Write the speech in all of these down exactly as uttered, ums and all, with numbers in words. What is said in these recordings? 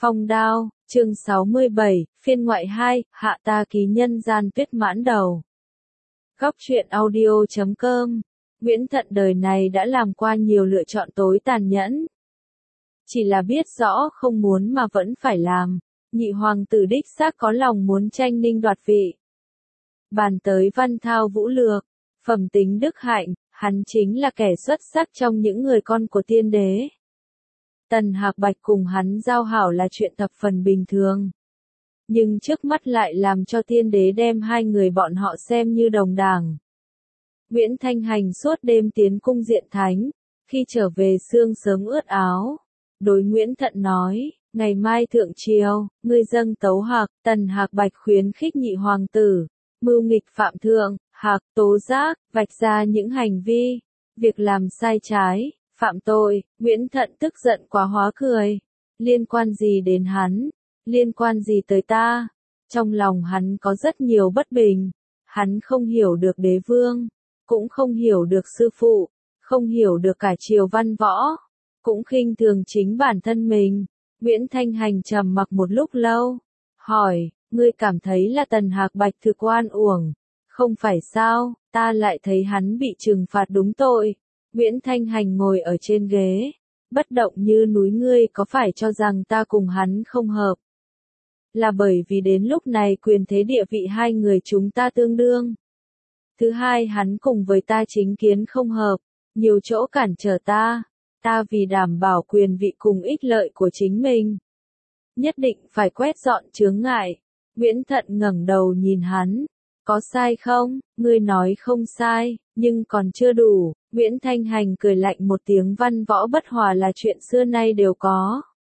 Phong đao, chương sáu mươi bảy, phiên ngoại hai, hạ ta ký nhân gian tuyết mãn đầu. Góc truyện audio chấm com. Nguyễn Thận đời này đã làm qua nhiều lựa chọn tối tàn nhẫn. Chỉ là biết rõ không muốn mà vẫn phải làm, nhị hoàng tử đích xác có lòng muốn tranh ninh đoạt vị. Bàn tới văn thao vũ lược, phẩm tính đức hạnh, hắn chính là kẻ xuất sắc trong những người con của tiên đế. Tần Hạc Bạch cùng hắn giao hảo là chuyện thập phần bình thường. Nhưng trước mắt lại làm cho tiên đế đem hai người bọn họ xem như đồng đảng. Nguyễn Thanh Hành suốt đêm tiến cung diện thánh, khi trở về sương sớm ướt áo. Đối Nguyễn Thận nói, ngày mai thượng triều, ngươi dâng tấu hạc, Tần Hạc Bạch khuyến khích nhị hoàng tử, mưu nghịch phạm thượng, hạc tố giác, vạch ra những hành vi, việc làm sai trái, phạm tội. Nguyễn Thận tức giận quá hóa cười. Liên quan gì đến hắn? Liên quan gì tới ta? Trong lòng hắn có rất nhiều bất bình. Hắn không hiểu được đế vương, cũng không hiểu được sư phụ, không hiểu được cả triều văn võ, cũng khinh thường chính bản thân mình. Nguyễn Thanh Hành trầm mặc một lúc lâu, hỏi, ngươi cảm thấy là Tần Hạc Bạch thực oan uổng, không phải sao? Ta lại thấy hắn bị trừng phạt đúng tội. Nguyễn Thanh Hành ngồi ở trên ghế, bất động như núi. Ngươi có phải cho rằng ta cùng hắn không hợp? Là bởi vì đến lúc này quyền thế địa vị hai người chúng ta tương đương. Thứ hai, hắn cùng với ta chính kiến không hợp, nhiều chỗ cản trở ta. Ta vì đảm bảo quyền vị cùng ích lợi của chính mình, nhất định phải quét dọn chướng ngại. Nguyễn Thận ngẩng đầu nhìn hắn. Có sai không? Ngươi nói không sai, nhưng còn chưa đủ. Nguyễn Thanh Hành cười lạnh một tiếng. Văn võ bất hòa là chuyện xưa nay đều có.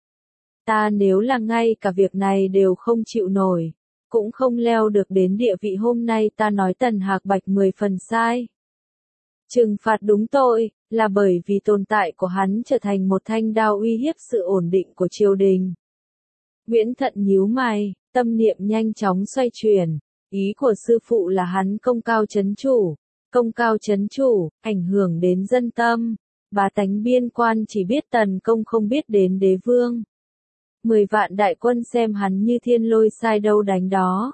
Ta nếu là ngay cả việc này đều không chịu nổi, cũng không leo được đến địa vị hôm nay. Ta nói Tần Hạc Bạch mười phần sai. Trừng phạt đúng tội, là bởi vì tồn tại của hắn trở thành một thanh đao uy hiếp sự ổn định của triều đình. Nguyễn Thận nhíu mày, tâm niệm nhanh chóng xoay chuyển. Ý của sư phụ là hắn công cao chấn chủ, công cao chấn chủ, ảnh hưởng đến dân tâm. Bá tánh biên quan chỉ biết tần công không biết đến đế vương. Mười vạn đại quân xem hắn như thiên lôi sai đâu đánh đó.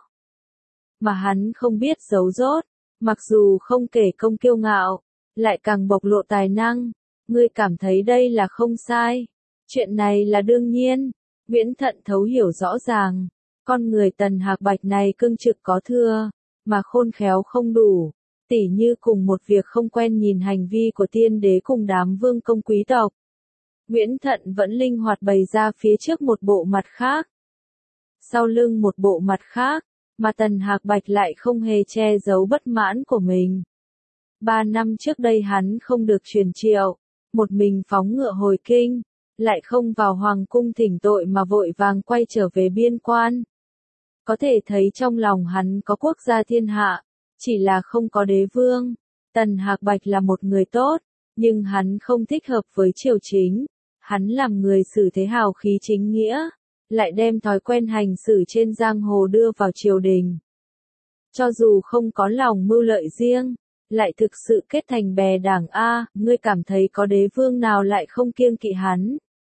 Mà hắn không biết giấu rốt, mặc dù không kể công kiêu ngạo, lại càng bộc lộ tài năng. Ngươi cảm thấy đây là không sai. Chuyện này là đương nhiên. Nguyễn Thận thấu hiểu rõ ràng. Con người Tần Hạc Bạch này cương trực có thừa, mà khôn khéo không đủ. Tỉ như cùng một việc không quen nhìn hành vi của tiên đế cùng đám vương công quý tộc. Nguyễn Thận vẫn linh hoạt bày ra phía trước một bộ mặt khác, sau lưng một bộ mặt khác, mà Tần Hạc Bạch lại không hề che giấu bất mãn của mình. Ba năm trước đây hắn không được truyền triệu, một mình phóng ngựa hồi kinh, lại không vào hoàng cung thỉnh tội mà vội vàng quay trở về biên quan. Có thể thấy trong lòng hắn có quốc gia thiên hạ, chỉ là không có đế vương. Tần Hạc Bạch là một người tốt, nhưng hắn không thích hợp với triều chính. Hắn làm người xử thế hào khí chính nghĩa, lại đem thói quen hành xử trên giang hồ đưa vào triều đình. Cho dù không có lòng mưu lợi riêng, lại thực sự kết thành bè đảng. A, ngươi cảm thấy có đế vương nào lại không kiêng kỵ hắn?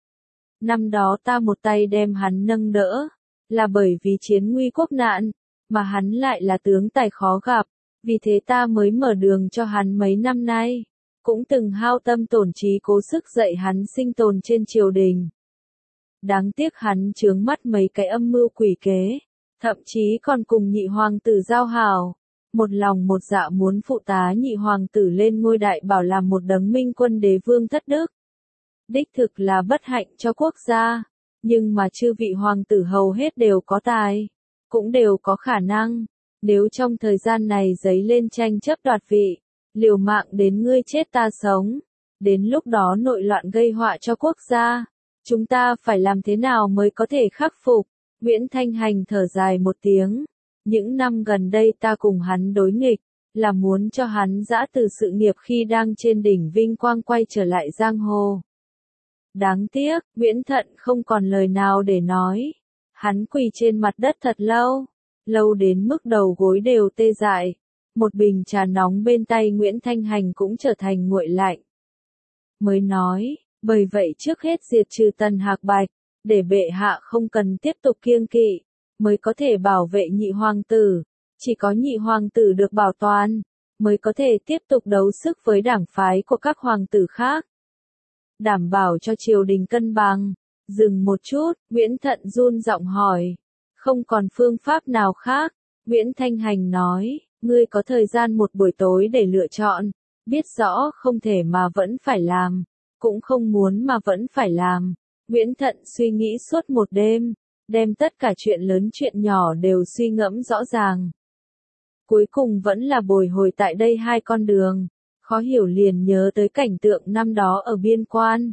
Năm đó ta một tay đem hắn nâng đỡ, là bởi vì chiến nguy quốc nạn, mà hắn lại là tướng tài khó gặp, vì thế ta mới mở đường cho hắn mấy năm nay, cũng từng hao tâm tổn trí cố sức dạy hắn sinh tồn trên triều đình. Đáng tiếc hắn chướng mắt mấy cái âm mưu quỷ kế, thậm chí còn cùng nhị hoàng tử giao hảo, một lòng một dạ muốn phụ tá nhị hoàng tử lên ngôi đại bảo làm một đấng minh quân đế vương thất đức. Đích thực là bất hạnh cho quốc gia. Nhưng mà chư vị hoàng tử hầu hết đều có tài, cũng đều có khả năng. Nếu trong thời gian này dấy lên tranh chấp đoạt vị, liều mạng đến ngươi chết ta sống, đến lúc đó nội loạn gây họa cho quốc gia, chúng ta phải làm thế nào mới có thể khắc phục? Nguyễn Thanh Hành thở dài một tiếng. Những năm gần đây ta cùng hắn đối nghịch, là muốn cho hắn giã từ sự nghiệp khi đang trên đỉnh vinh quang quay trở lại giang hồ. Đáng tiếc, Nguyễn Thận không còn lời nào để nói. Hắn quỳ trên mặt đất thật lâu, lâu đến mức đầu gối đều tê dại. Một bình trà nóng bên tay Nguyễn Thanh Hành cũng trở thành nguội lạnh. Mới nói, bởi vậy trước hết diệt trừ Tần Hạc Bạch, để bệ hạ không cần tiếp tục kiêng kỵ, mới có thể bảo vệ nhị hoàng tử, chỉ có nhị hoàng tử được bảo toàn, mới có thể tiếp tục đấu sức với đảng phái của các hoàng tử khác. Đảm bảo cho triều đình cân bằng. Dừng một chút, Nguyễn Thận run giọng hỏi. Không còn phương pháp nào khác, Nguyễn Thanh Hành nói, ngươi có thời gian một buổi tối để lựa chọn, biết rõ không thể mà vẫn phải làm, cũng không muốn mà vẫn phải làm. Nguyễn Thận suy nghĩ suốt một đêm, đem tất cả chuyện lớn chuyện nhỏ đều suy ngẫm rõ ràng. Cuối cùng vẫn là bồi hồi tại đây hai con đường, khó hiểu liền nhớ tới cảnh tượng năm đó ở biên quan.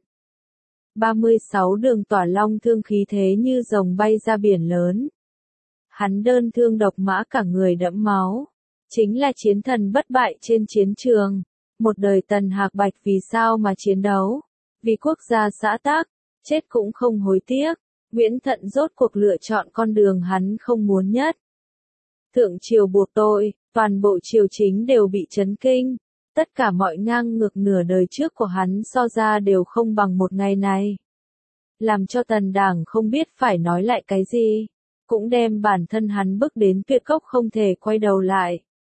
ba mươi sáu đường tỏa long thương khí thế như rồng bay ra biển lớn. Hắn đơn thương độc mã cả người đẫm máu, chính là chiến thần bất bại trên chiến trường. Một đời Tần Hạc Bạch vì sao mà chiến đấu? Vì quốc gia xã tắc, chết cũng không hối tiếc. Nguyễn Thận rốt cuộc lựa chọn con đường hắn không muốn nhất. Thượng triều buộc tội, toàn bộ triều chính đều bị chấn kinh. Tất cả mọi ngang ngược nửa đời trước của hắn so ra đều không bằng một ngày này. Làm cho Tần Đảng không biết phải nói lại cái gì, cũng đem bản thân hắn bức đến tuyệt cốc không thể quay đầu lại.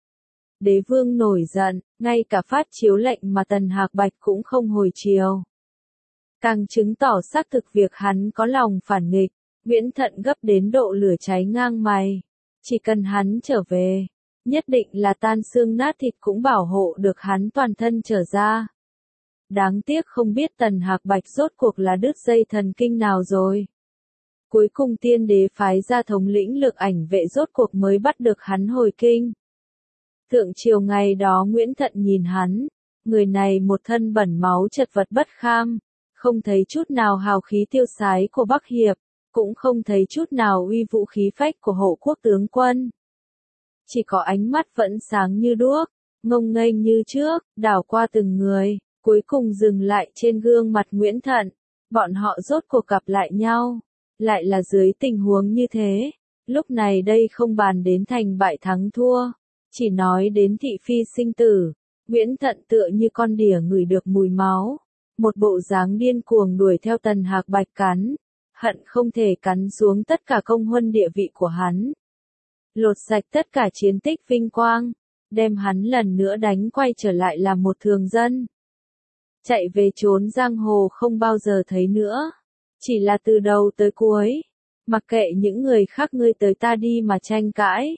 Đế vương nổi giận, ngay cả phát chiếu lệnh mà Tần Hạc Bạch cũng không hồi chiều. Càng chứng tỏ xác thực việc hắn có lòng phản nghịch, Nguyễn Thận gấp đến độ lửa cháy ngang mày. Chỉ cần hắn trở về, nhất định là tan xương nát thịt cũng bảo hộ được hắn toàn thân trở ra. Đáng tiếc không biết Tần Hạc Bạch rốt cuộc là đứt dây thần kinh nào rồi. Cuối cùng tiên đế phái ra thống lĩnh Lược Ảnh vệ rốt cuộc mới bắt được hắn hồi kinh. Thượng triều ngày đó Nguyễn Thận nhìn hắn, người này một thân bẩn máu chật vật bất kham, không thấy chút nào hào khí tiêu sái của Bắc Hiệp, cũng không thấy chút nào uy vũ khí phách của hộ quốc tướng quân. Chỉ có ánh mắt vẫn sáng như đuốc, ngông nghênh như trước, đảo qua từng người, cuối cùng dừng lại trên gương mặt Nguyễn Thận. Bọn họ rốt cuộc gặp lại nhau, lại là dưới tình huống như thế. Lúc này đây không bàn đến thành bại thắng thua, chỉ nói đến thị phi sinh tử. Nguyễn Thận tựa như con đỉa ngửi được mùi máu, một bộ dáng điên cuồng đuổi theo Tần Hạc Bạch cắn, hận không thể cắn xuống tất cả công huân địa vị của hắn. Lột sạch tất cả chiến tích vinh quang, đem hắn lần nữa đánh quay trở lại làm một thường dân. Chạy về trốn giang hồ không bao giờ thấy nữa, chỉ là từ đầu tới cuối, mặc kệ những người khác ngươi tới ta đi mà tranh cãi.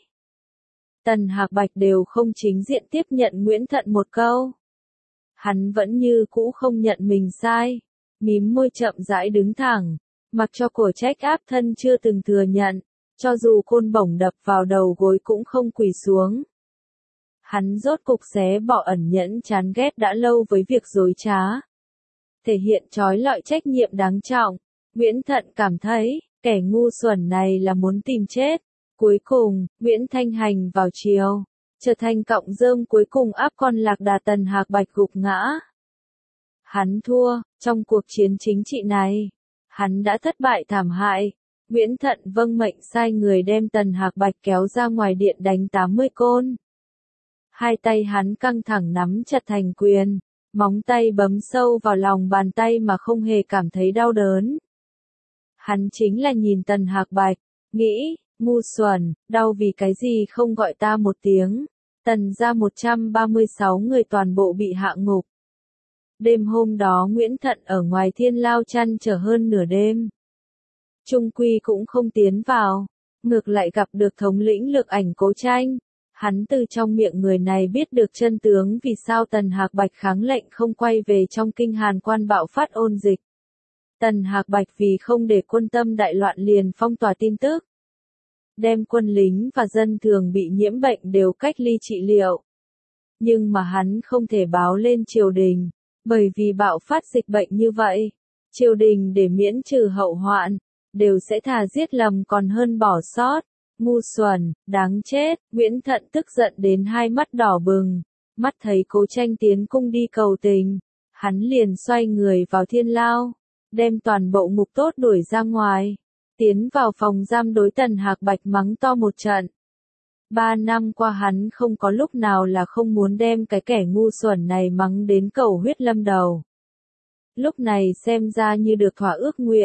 Tần Hạc Bạch đều không chính diện tiếp nhận Nguyễn Thận một câu. Hắn vẫn như cũ không nhận mình sai, mím môi chậm rãi đứng thẳng, mặc cho cổ trách áp thân chưa từng thừa nhận, cho dù côn bổng đập vào đầu gối cũng không quỳ xuống. Hắn rốt cục xé bỏ ẩn nhẫn chán ghét đã lâu với việc dối trá. Thể hiện trói lọi trách nhiệm đáng trọng, Nguyễn Thận cảm thấy, kẻ ngu xuẩn này là muốn tìm chết. Cuối cùng, Nguyễn Thanh Hành vào triều, trở thành cọng rơm cuối cùng áp con lạc đà Tần Hạc Bạch gục ngã. Hắn thua, trong cuộc chiến chính trị này, hắn đã thất bại thảm hại. Nguyễn Thận vâng mệnh sai người đem Tần Hạc Bạch kéo ra ngoài điện đánh tám mươi côn. Hai tay hắn căng thẳng nắm chặt thành quyền, móng tay bấm sâu vào lòng bàn tay mà không hề cảm thấy đau đớn. Hắn chính là nhìn Tần Hạc Bạch, nghĩ, ngu xuẩn, đau vì cái gì không gọi ta một tiếng. Tần ra một trăm ba mươi sáu người toàn bộ bị hạ ngục. Đêm hôm đó Nguyễn Thận ở ngoài thiên lao chăn trở hơn nửa đêm. Trung quy cũng không tiến vào, ngược lại gặp được thống lĩnh Lược Ảnh Cố Tranh. Hắn từ trong miệng người này biết được chân tướng vì sao Tần Hạc Bạch kháng lệnh không quay về trong kinh Hàn Quan bạo phát ôn dịch. Tần Hạc Bạch vì không để quân tâm đại loạn liền phong tỏa tin tức, đem quân lính và dân thường bị nhiễm bệnh đều cách ly trị liệu. Nhưng mà hắn không thể báo lên triều đình, bởi vì bạo phát dịch bệnh như vậy, triều đình để miễn trừ hậu hoạn, đều sẽ thà giết lầm còn hơn bỏ sót. Ngu xuẩn, đáng chết, Nguyễn Thận tức giận đến hai mắt đỏ bừng, mắt thấy Cố Tranh tiến cung đi cầu tình, hắn liền xoay người vào thiên lao, đem toàn bộ ngục tốt đuổi ra ngoài, tiến vào phòng giam đối Tần Hạc Bạch mắng to một trận. Ba năm qua hắn không có lúc nào là không muốn đem cái kẻ ngu xuẩn này mắng đến cầu huyết lâm đầu. Lúc này xem ra như được thỏa ước nguyện,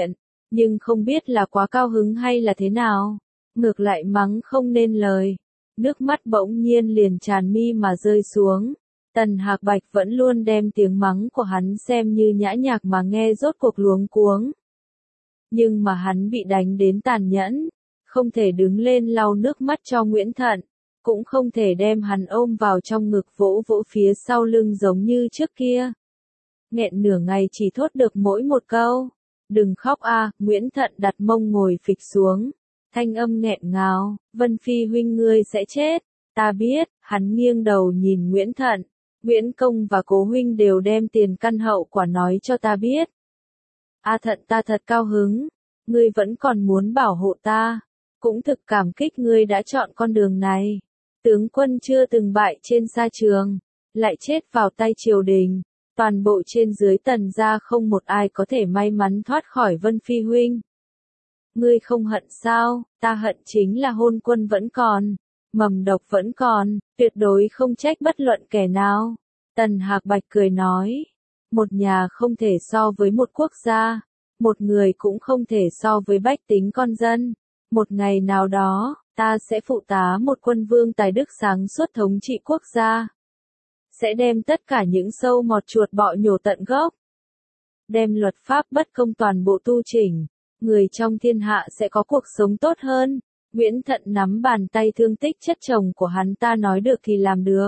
nhưng không biết là quá cao hứng hay là thế nào, ngược lại mắng không nên lời. Nước mắt bỗng nhiên liền tràn mi mà rơi xuống. Tần Hạc Bạch vẫn luôn đem tiếng mắng của hắn xem như nhã nhạc mà nghe rốt cuộc luống cuống. Nhưng mà hắn bị đánh đến tàn nhẫn, không thể đứng lên lau nước mắt cho Nguyễn Thận, cũng không thể đem hắn ôm vào trong ngực vỗ vỗ phía sau lưng giống như trước kia. Nghẹn nửa ngày chỉ thốt được mỗi một câu, đừng khóc a. Nguyễn Thận đặt mông ngồi phịch xuống, thanh âm nghẹn ngào, Vân Phi huynh ngươi sẽ chết, ta biết. Hắn nghiêng đầu nhìn Nguyễn Thận, Nguyễn Công và Cố huynh đều đem tiền căn hậu quả nói cho ta biết. A Thận, ta thật cao hứng, ngươi vẫn còn muốn bảo hộ ta, cũng thực cảm kích ngươi đã chọn con đường này. Tướng quân chưa từng bại trên sa trường, lại chết vào tay triều đình, toàn bộ trên dưới Tần gia không một ai có thể may mắn thoát khỏi Vân Phi huynh. Ngươi không hận sao? Ta hận chính là hôn quân vẫn còn, mầm độc vẫn còn, tuyệt đối không trách bất luận kẻ nào. Tần Hạc Bạch cười nói, một nhà không thể so với một quốc gia, một người cũng không thể so với bách tính con dân. Một ngày nào đó, ta sẽ phụ tá một quân vương tài đức sáng suốt thống trị quốc gia. Sẽ đem tất cả những sâu mọt chuột bọ nhổ tận gốc. Đem luật pháp bất công toàn bộ tu chỉnh. Người trong thiên hạ sẽ có cuộc sống tốt hơn. Nguyễn Thận nắm bàn tay thương tích chất chồng của hắn, ta nói được thì làm được.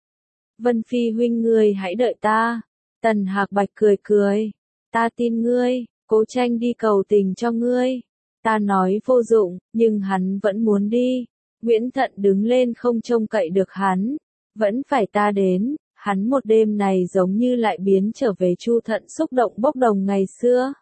Vân Phi huynh ngươi hãy đợi ta. Tần Hạc Bạch cười cười. Ta tin ngươi, Cố Tranh đi cầu tình cho ngươi. Ta nói vô dụng, nhưng hắn vẫn muốn đi. Nguyễn Thận đứng lên không trông cậy được hắn. Vẫn phải ta đến. Hắn một đêm này giống như lại biến trở về Chu Thận xúc động bốc đồng ngày xưa.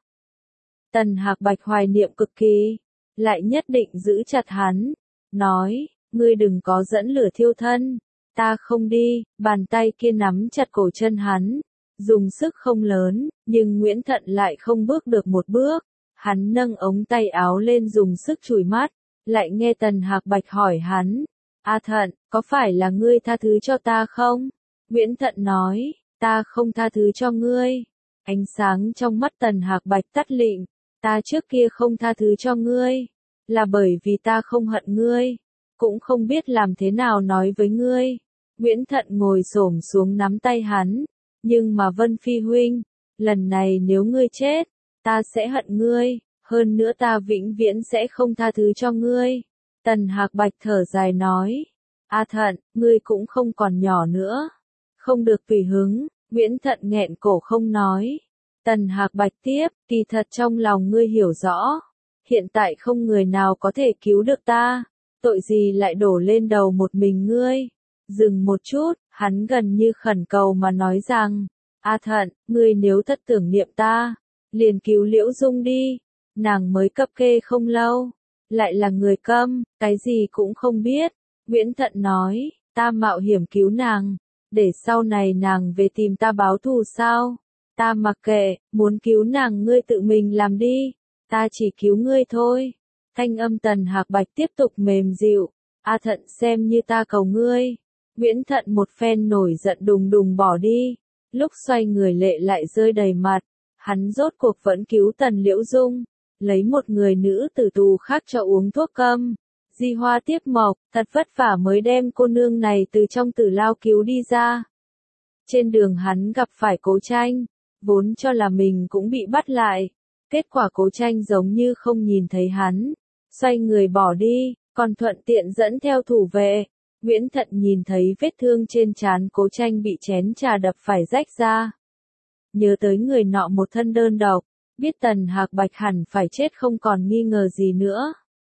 Tần Hạc Bạch hoài niệm cực kỳ, lại nhất định giữ chặt hắn, nói, ngươi đừng có dẫn lửa thiêu thân, ta không đi. Bàn tay kia nắm chặt cổ chân hắn, dùng sức không lớn, nhưng Nguyễn Thận lại không bước được một bước. Hắn nâng ống tay áo lên dùng sức chùi mắt, lại nghe Tần Hạc Bạch hỏi hắn, A Thận, có phải là ngươi tha thứ cho ta không? Nguyễn Thận nói, ta không tha thứ cho ngươi. Ánh sáng trong mắt Tần Hạc Bạch tắt lịm, ta trước kia không tha thứ cho ngươi, là bởi vì ta không hận ngươi, cũng không biết làm thế nào nói với ngươi. Nguyễn Thận ngồi xổm xuống nắm tay hắn, nhưng mà Vân Phi huynh, lần này nếu ngươi chết, ta sẽ hận ngươi, hơn nữa ta vĩnh viễn sẽ không tha thứ cho ngươi. Tần Hạc Bạch thở dài nói, A Thận, ngươi cũng không còn nhỏ nữa, không được tùy hứng. Nguyễn Thận nghẹn cổ không nói. Tần Hạc Bạch tiếp, kỳ thật trong lòng ngươi hiểu rõ, hiện tại không người nào có thể cứu được ta, tội gì lại đổ lên đầu một mình ngươi. Dừng một chút, hắn gần như khẩn cầu mà nói rằng, A Thận, ngươi nếu thật tưởng niệm ta, liền cứu Liễu Dung đi, nàng mới cập kê không lâu, lại là người câm, cái gì cũng không biết. Nguyễn Thận nói, ta mạo hiểm cứu nàng, để sau này nàng về tìm ta báo thù sao? Ta mặc kệ, muốn cứu nàng ngươi tự mình làm đi, ta chỉ cứu ngươi thôi. Thanh âm Tần Hạc Bạch tiếp tục mềm dịu, A Thận xem như ta cầu ngươi. Nguyễn Thận một phen nổi giận đùng đùng bỏ đi, lúc xoay người lệ lại rơi đầy mặt, hắn rốt cuộc vẫn cứu Tần Liễu Dung, lấy một người nữ tử tù khác cho uống thuốc câm. Di Hoa tiếp mộc, thật vất vả mới đem cô nương này từ trong tử lao cứu đi ra. Trên đường hắn gặp phải Cố Tranh, vốn cho là mình cũng bị bắt lại, kết quả Cố Tranh giống như không nhìn thấy hắn, xoay người bỏ đi, còn thuận tiện dẫn theo thủ vệ. Nguyễn Thận nhìn thấy vết thương trên trán Cố Tranh bị chén trà đập phải rách ra. Nhớ tới người nọ một thân đơn độc, biết Tần Hạc Bạch hẳn phải chết không còn nghi ngờ gì nữa.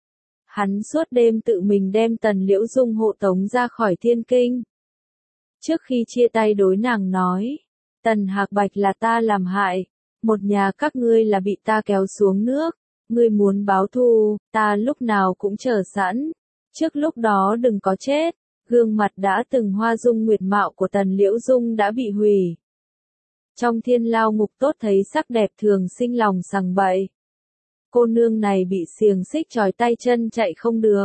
Hắn suốt đêm tự mình đem Tần Liễu Dung hộ tống ra khỏi Thiên Kinh. Trước khi chia tay đối nàng nói, Tần Hạc Bạch là ta làm hại, một nhà các ngươi là bị ta kéo xuống nước, ngươi muốn báo thù, ta lúc nào cũng chờ sẵn, trước lúc đó đừng có chết. Gương mặt đã từng hoa dung nguyệt mạo của Tần Liễu Dung đã bị hủy. Trong thiên lao ngục tốt thấy sắc đẹp thường sinh lòng sằng bậy. Cô nương này bị xiềng xích trói tay chân chạy không được.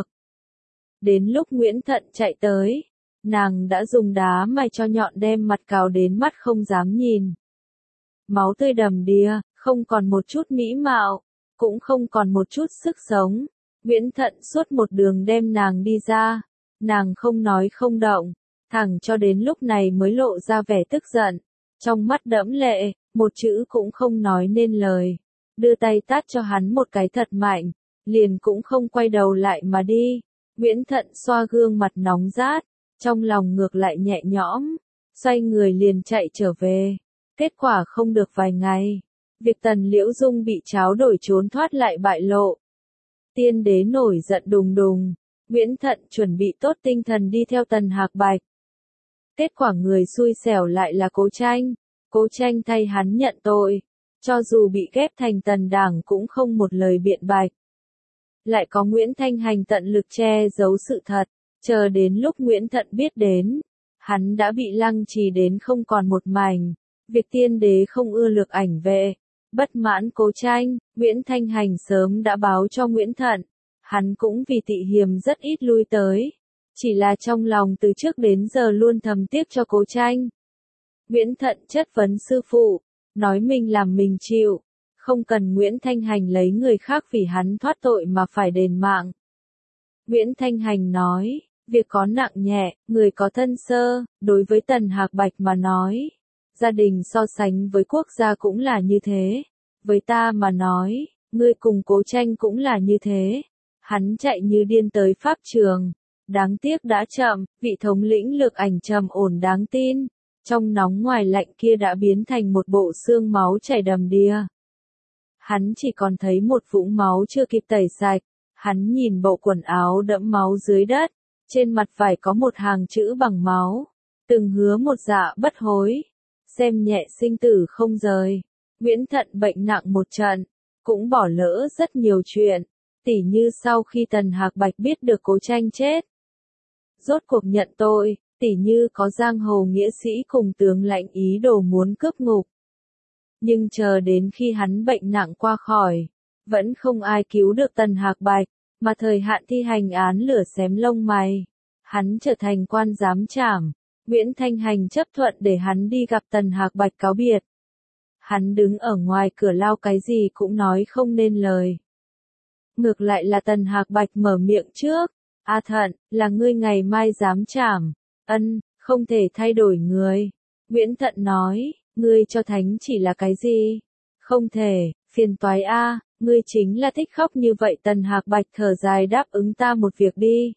Đến lúc Nguyễn Thận chạy tới, nàng đã dùng đá mài cho nhọn đem mặt cào đến mắt không dám nhìn. Máu tươi đầm đìa, không còn một chút mỹ mạo. cũng không còn một chút sức sống. Nguyễn Thận suốt một đường đem nàng đi ra, nàng không nói không động, thẳng cho đến lúc này mới lộ ra vẻ tức giận, trong mắt đẫm lệ, một chữ cũng không nói nên lời, đưa tay tát cho hắn một cái thật mạnh, liền cũng không quay đầu lại mà đi. Nguyễn Thận xoa gương mặt nóng rát, trong lòng ngược lại nhẹ nhõm, xoay người liền chạy trở về. Kết quả không được vài ngày, việc Tần Liễu Dung bị tráo đổi trốn thoát lại bại lộ. Tiên đế nổi giận đùng đùng, Nguyễn Thận chuẩn bị tốt tinh thần đi theo Tần Hạc Bạch. Kết quả người xui xẻo lại là Cố Tranh, Cố Tranh thay hắn nhận tội, cho dù bị ghép thành Tần Đảng cũng không một lời biện bạch. Lại có Nguyễn Thanh Hành tận lực che giấu sự thật, chờ đến lúc Nguyễn Thận biết đến, hắn đã bị lăng trì đến không còn một mảnh. Việc tiên đế không ưa Lược Ảnh Vệ, bất mãn Cố Tranh, Nguyễn Thanh Hành sớm đã báo cho Nguyễn Thận, hắn cũng vì tị hiềm rất ít lui tới, chỉ là trong lòng từ trước đến giờ luôn thầm tiếc cho Cố Tranh. Nguyễn Thận chất vấn sư phụ, nói mình làm mình chịu, không cần Nguyễn Thanh Hành lấy người khác vì hắn thoát tội mà phải đền mạng. Nguyễn Thanh Hành nói, việc có nặng nhẹ, người có thân sơ, đối với Tần Hạc Bạch mà nói, gia đình so sánh với quốc gia cũng là như thế, với ta mà nói, ngươi cùng Cố Tranh cũng là như thế. Hắn chạy như điên tới pháp trường, đáng tiếc đã chậm, vị thống lĩnh Lược Ảnh trầm ổn đáng tin, trong nóng ngoài lạnh kia đã biến thành một bộ xương máu chảy đầm đìa. Hắn chỉ còn thấy một vũng máu chưa kịp tẩy sạch, hắn nhìn bộ quần áo đẫm máu dưới đất, trên mặt vải có một hàng chữ bằng máu, từng hứa một dạ bất hối, xem nhẹ sinh tử không rời. Nguyễn Thận bệnh nặng một trận, cũng bỏ lỡ rất nhiều chuyện, tỉ như sau khi Tần Hạc Bạch biết được Cố Tranh chết, rốt cuộc nhận tội, tỉ như có giang hồ nghĩa sĩ cùng tướng lãnh ý đồ muốn cướp ngục. Nhưng chờ đến khi hắn bệnh nặng qua khỏi, vẫn không ai cứu được Tần Hạc Bạch, mà thời hạn thi hành án lửa xém lông mày, hắn trở thành quan giám trảm. Nguyễn Thanh Hành chấp thuận để hắn đi gặp Tần Hạc Bạch cáo biệt. Hắn đứng ở ngoài cửa lao cái gì cũng nói không nên lời. Ngược lại là Tần Hạc Bạch mở miệng trước, A Thận, là ngươi ngày mai giám trảm, ân, không thể thay đổi người. Nguyễn Thận nói, ngươi cho thánh chỉ là cái gì? Không thể, phiền toái a, ngươi chính là thích khóc như vậy. Tần Hạc Bạch thở dài đáp ứng ta một việc đi.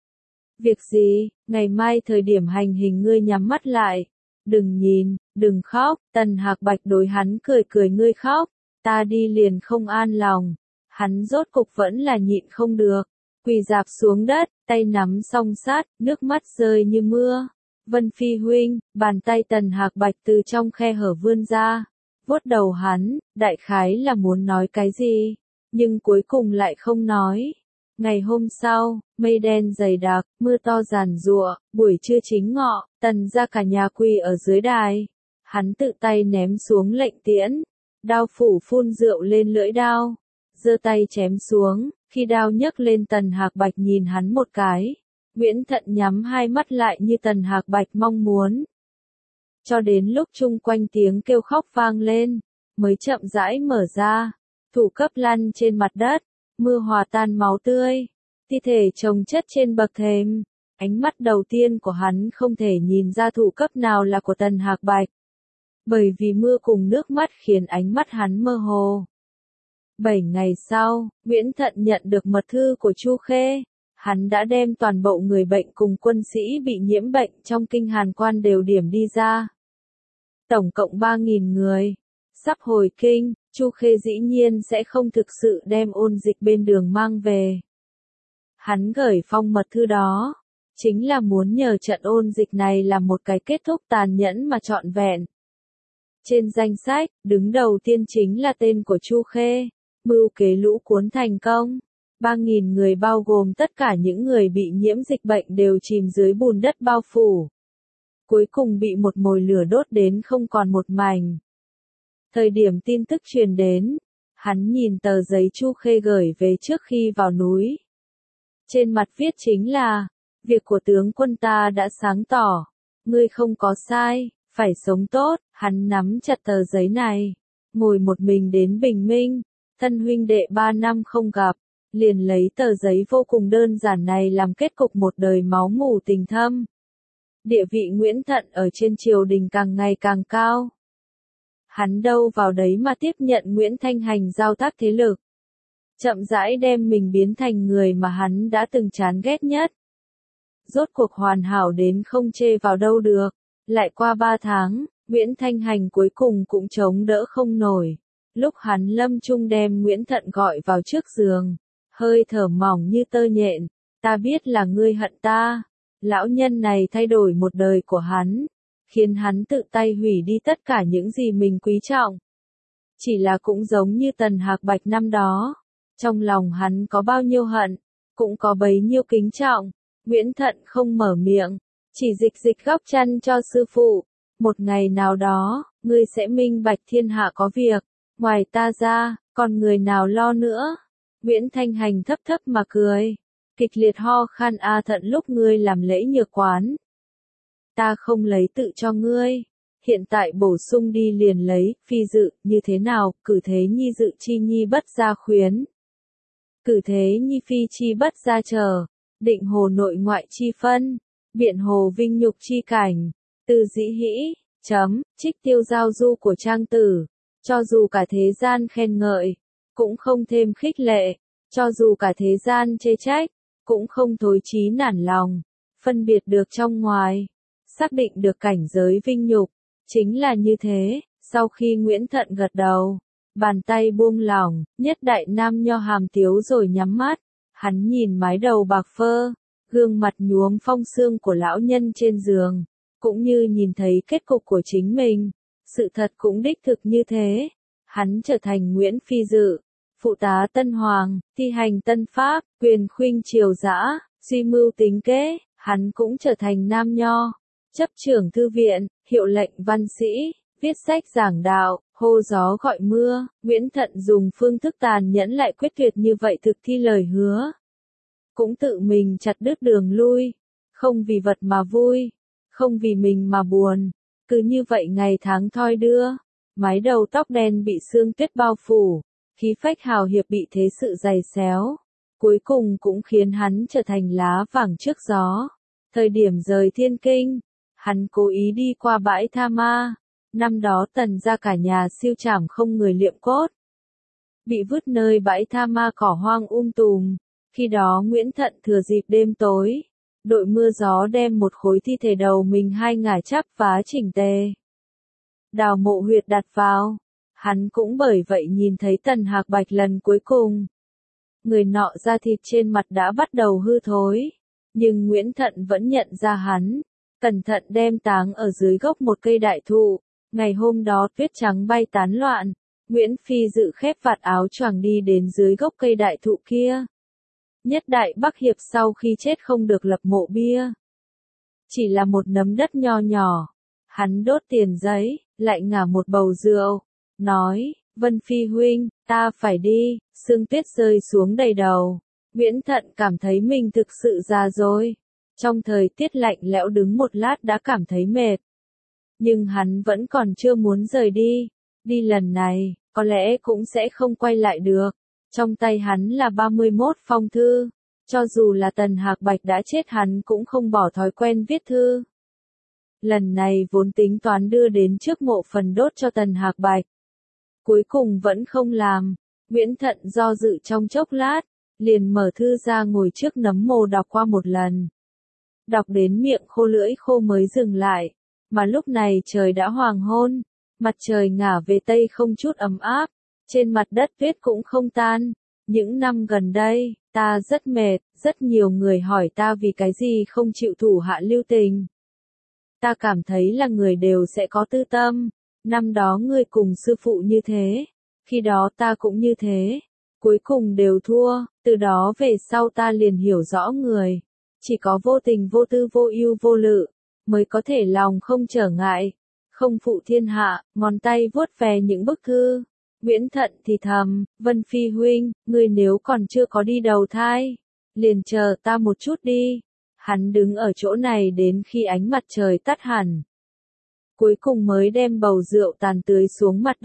Việc gì? Ngày mai thời điểm hành hình ngươi nhắm mắt lại. Đừng nhìn, đừng khóc. Tần Hạc Bạch đối hắn cười cười, ngươi khóc, ta đi liền không an lòng. Hắn rốt cục vẫn là nhịn không được, quỳ rạp xuống đất, tay nắm song sát, nước mắt rơi như mưa. Vân Phi huynh, bàn tay Tần Hạc Bạch từ trong khe hở vươn ra, vuốt đầu hắn, đại khái là muốn nói cái gì, nhưng cuối cùng lại không nói. Ngày hôm sau, mây đen dày đặc, mưa to giàn giụa, buổi trưa chính ngọ, Tần gia cả nhà quỳ ở dưới đài. Hắn tự tay ném xuống lệnh tiễn, đao phủ phun rượu lên lưỡi đao, giơ tay chém xuống, khi đao nhấc lên Tần Hạc Bạch nhìn hắn một cái. Nguyễn Thận nhắm hai mắt lại như Tần Hạc Bạch mong muốn. Cho đến lúc chung quanh tiếng kêu khóc vang lên, mới chậm rãi mở ra, thủ cấp lăn trên mặt đất, mưa hòa tan máu tươi, thi thể chồng chất trên bậc thềm. Ánh mắt đầu tiên của hắn không thể nhìn ra thủ cấp nào là của Tần Hạc Bạch, bởi vì mưa cùng nước mắt khiến ánh mắt hắn mơ hồ. Bảy ngày sau, Nguyễn Thận nhận được mật thư của Chu Khê. Hắn đã đem toàn bộ người bệnh cùng quân sĩ bị nhiễm bệnh trong kinh Hàn Quan đều điểm đi ra. Tổng cộng ba nghìn người. Sắp hồi kinh, Chu Khê dĩ nhiên sẽ không thực sự đem ôn dịch bên đường mang về. Hắn gửi phong mật thư đó, chính là muốn nhờ trận ôn dịch này làm một cái kết thúc tàn nhẫn mà trọn vẹn. Trên danh sách, đứng đầu tiên chính là tên của Chu Khê, mưu kế lũ cuốn thành công. ba nghìn người bao gồm tất cả những người bị nhiễm dịch bệnh đều chìm dưới bùn đất bao phủ. Cuối cùng bị một mồi lửa đốt đến không còn một mảnh. Thời điểm tin tức truyền đến, hắn nhìn tờ giấy Chu Khê gửi về trước khi vào núi. Trên mặt viết chính là, việc của tướng quân ta đã sáng tỏ, ngươi không có sai, phải sống tốt. Hắn nắm chặt tờ giấy này, ngồi một mình đến bình minh, thân huynh đệ ba năm không gặp, liền lấy tờ giấy vô cùng đơn giản này làm kết cục một đời máu mủ tình thâm. Địa vị Nguyễn Thận ở trên triều đình càng ngày càng cao. Hắn đâu vào đấy mà tiếp nhận Nguyễn Thanh Hành giao tác thế lực. Chậm rãi đem mình biến thành người mà hắn đã từng chán ghét nhất. Rốt cuộc hoàn hảo đến không chê vào đâu được. Lại qua ba tháng, Nguyễn Thanh Hành cuối cùng cũng chống đỡ không nổi. Lúc hắn lâm chung đem Nguyễn Thận gọi vào trước giường, hơi thở mỏng như tơ nhện, ta biết là ngươi hận ta. Lão nhân này thay đổi một đời của hắn, khiến hắn tự tay hủy đi tất cả những gì mình quý trọng. Chỉ là cũng giống như Tần Hạc Bạch năm đó, trong lòng hắn có bao nhiêu hận, cũng có bấy nhiêu kính trọng. Nguyễn Thận không mở miệng, chỉ dịch dịch góc chân cho sư phụ. Một ngày nào đó, ngươi sẽ minh bạch thiên hạ có việc, ngoài ta ra, còn người nào lo nữa. Nguyễn Thanh Hành thấp thấp mà cười, kịch liệt ho khan. A Thận, lúc ngươi làm lễ nhược quán, ta không lấy tự cho ngươi, hiện tại bổ sung đi liền lấy, phi dự, như thế nào, cử thế nhi dự chi nhi bất gia khuyến. Cử thế nhi phi chi bất gia chờ, định hồ nội ngoại chi phân, biện hồ vinh nhục chi cảnh, từ dĩ hĩ, chấm, trích tiêu giao du của trang tử, cho dù cả thế gian khen ngợi, cũng không thêm khích lệ, cho dù cả thế gian chê trách, cũng không thối chí nản lòng, phân biệt được trong ngoài, xác định được cảnh giới vinh nhục, chính là như thế. Sau khi Nguyễn Thận gật đầu, bàn tay buông lỏng, nhất đại nam nho hàm tiếu rồi nhắm mắt, hắn nhìn mái đầu bạc phơ, gương mặt nhuốm phong sương của lão nhân trên giường, cũng như nhìn thấy kết cục của chính mình. Sự thật cũng đích thực như thế, hắn trở thành Nguyễn Phi Dự, phụ tá Tân Hoàng, thi hành tân pháp, quyền khuynh triều dã, suy mưu tính kế. Hắn cũng trở thành nam nho, chấp trưởng thư viện, hiệu lệnh văn sĩ, viết sách giảng đạo, hô gió gọi mưa. Nguyễn Thận dùng phương thức tàn nhẫn lại quyết tuyệt như vậy thực thi lời hứa, cũng tự mình chặt đứt đường lui, không vì vật mà vui, không vì mình mà buồn. Cứ như vậy ngày tháng thoi đưa, mái đầu tóc đen bị sương tuyết bao phủ, khí phách hào hiệp bị thế sự giày xéo, cuối cùng cũng khiến hắn trở thành lá vàng trước gió. Thời điểm rời Thiên Kinh, hắn cố ý đi qua bãi Tha Ma. Năm đó Tần gia cả nhà siêu trảm không người liệm cốt, bị vứt nơi bãi Tha Ma cỏ hoang um tùm. Khi đó Nguyễn Thận thừa dịp đêm tối, đội mưa gió đem một khối thi thể đầu mình hai ngả chắp vá chỉnh tề, đào mộ huyệt đặt vào. Hắn cũng bởi vậy nhìn thấy Tần Hạc Bạch lần cuối cùng. Người nọ da thịt trên mặt đã bắt đầu hư thối, nhưng Nguyễn Thận vẫn nhận ra hắn, cẩn thận đem táng ở dưới gốc một cây đại thụ. Ngày hôm đó tuyết trắng bay tán loạn, Nguyễn Phi Dự khép vạt áo choàng đi đến dưới gốc cây đại thụ kia. Nhất đại Bắc Hiệp sau khi chết không được lập mộ bia, chỉ là một nấm đất nho nhỏ. Hắn đốt tiền giấy, lại ngả một bầu rượu, nói, Vân Phi huynh, ta phải đi. Sương tuyết rơi xuống đầy đầu, Nguyễn Thận cảm thấy mình thực sự già rồi. Trong thời tiết lạnh lẽo đứng một lát đã cảm thấy mệt, nhưng hắn vẫn còn chưa muốn rời đi. Đi lần này, có lẽ cũng sẽ không quay lại được. Trong tay hắn là ba mươi mốt phong thư, cho dù là Tần Hạc Bạch đã chết hắn cũng không bỏ thói quen viết thư. Lần này vốn tính toán đưa đến trước mộ phần đốt cho Tần Hạc Bạch, cuối cùng vẫn không làm. Nguyễn Thận do dự trong chốc lát, liền mở thư ra ngồi trước nấm mồ đọc qua một lần. Đọc đến miệng khô lưỡi khô mới dừng lại, mà lúc này trời đã hoàng hôn, mặt trời ngả về tây không chút ấm áp, trên mặt đất tuyết cũng không tan. Những năm gần đây, ta rất mệt, rất nhiều người hỏi ta vì cái gì không chịu thủ hạ lưu tình. Ta cảm thấy là người đều sẽ có tư tâm, năm đó ngươi cùng sư phụ như thế, khi đó ta cũng như thế, cuối cùng đều thua. Từ đó về sau ta liền hiểu rõ người, chỉ có vô tình vô tư vô ưu vô lự, mới có thể lòng không trở ngại, không phụ thiên hạ. Ngón tay vuốt về những bức thư, Nguyễn Thận thì thầm, Vân Phi huynh, ngươi nếu còn chưa có đi đầu thai, liền chờ ta một chút đi. Hắn đứng ở chỗ này đến khi ánh mặt trời tắt hẳn, cuối cùng mới đem bầu rượu tàn tưới xuống mặt đất.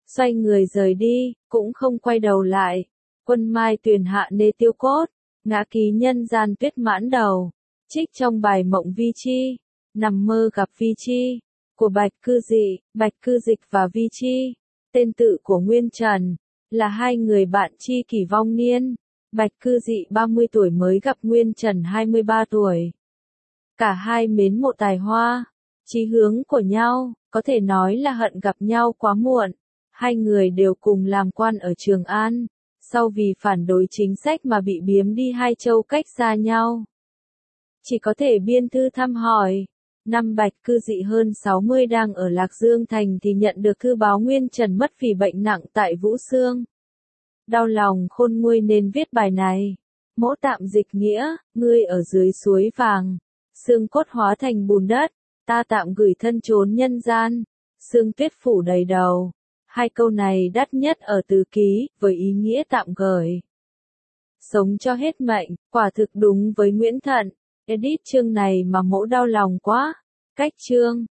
xoay người rời đi, cũng không quay đầu lại. Quân mai tuyền hạ nê tiêu cốt, ngã ký nhân gian tuyết mãn đầu. Trích trong bài Mộng Vi Chi, nằm mơ gặp Vi Chi, của Bạch Cư Dị, Bạch Cư Dịch và Vi Chi. Tên tự của Nguyên Trần, là hai người bạn tri kỷ vong niên. Bạch Cư Dị ba mươi tuổi mới gặp Nguyên Trần hai mươi ba tuổi. Cả hai mến mộ tài hoa, chí hướng của nhau, có thể nói là hận gặp nhau quá muộn. Hai người đều cùng làm quan ở Trường An, sau vì phản đối chính sách mà bị biếm đi hai châu cách xa nhau. Chỉ có thể biên thư thăm hỏi. Năm Bạch Cư Dị hơn sáu mươi đang ở Lạc Dương Thành thì nhận được thư báo Nguyên Trần mất vì bệnh nặng tại Vũ Xương. Đau lòng khôn nguôi nên viết bài này. Mỗ tạm dịch nghĩa, ngươi ở dưới suối vàng, xương cốt hóa thành bùn đất, ta tạm gửi thân trốn nhân gian, xương tuyết phủ đầy đầu. Hai câu này đắt nhất ở Từ Ký, với ý nghĩa tạm gửi. Sống cho hết mệnh, quả thực đúng với Nguyễn Thận. Edit chương này mà mỗ đau lòng quá. Cách chương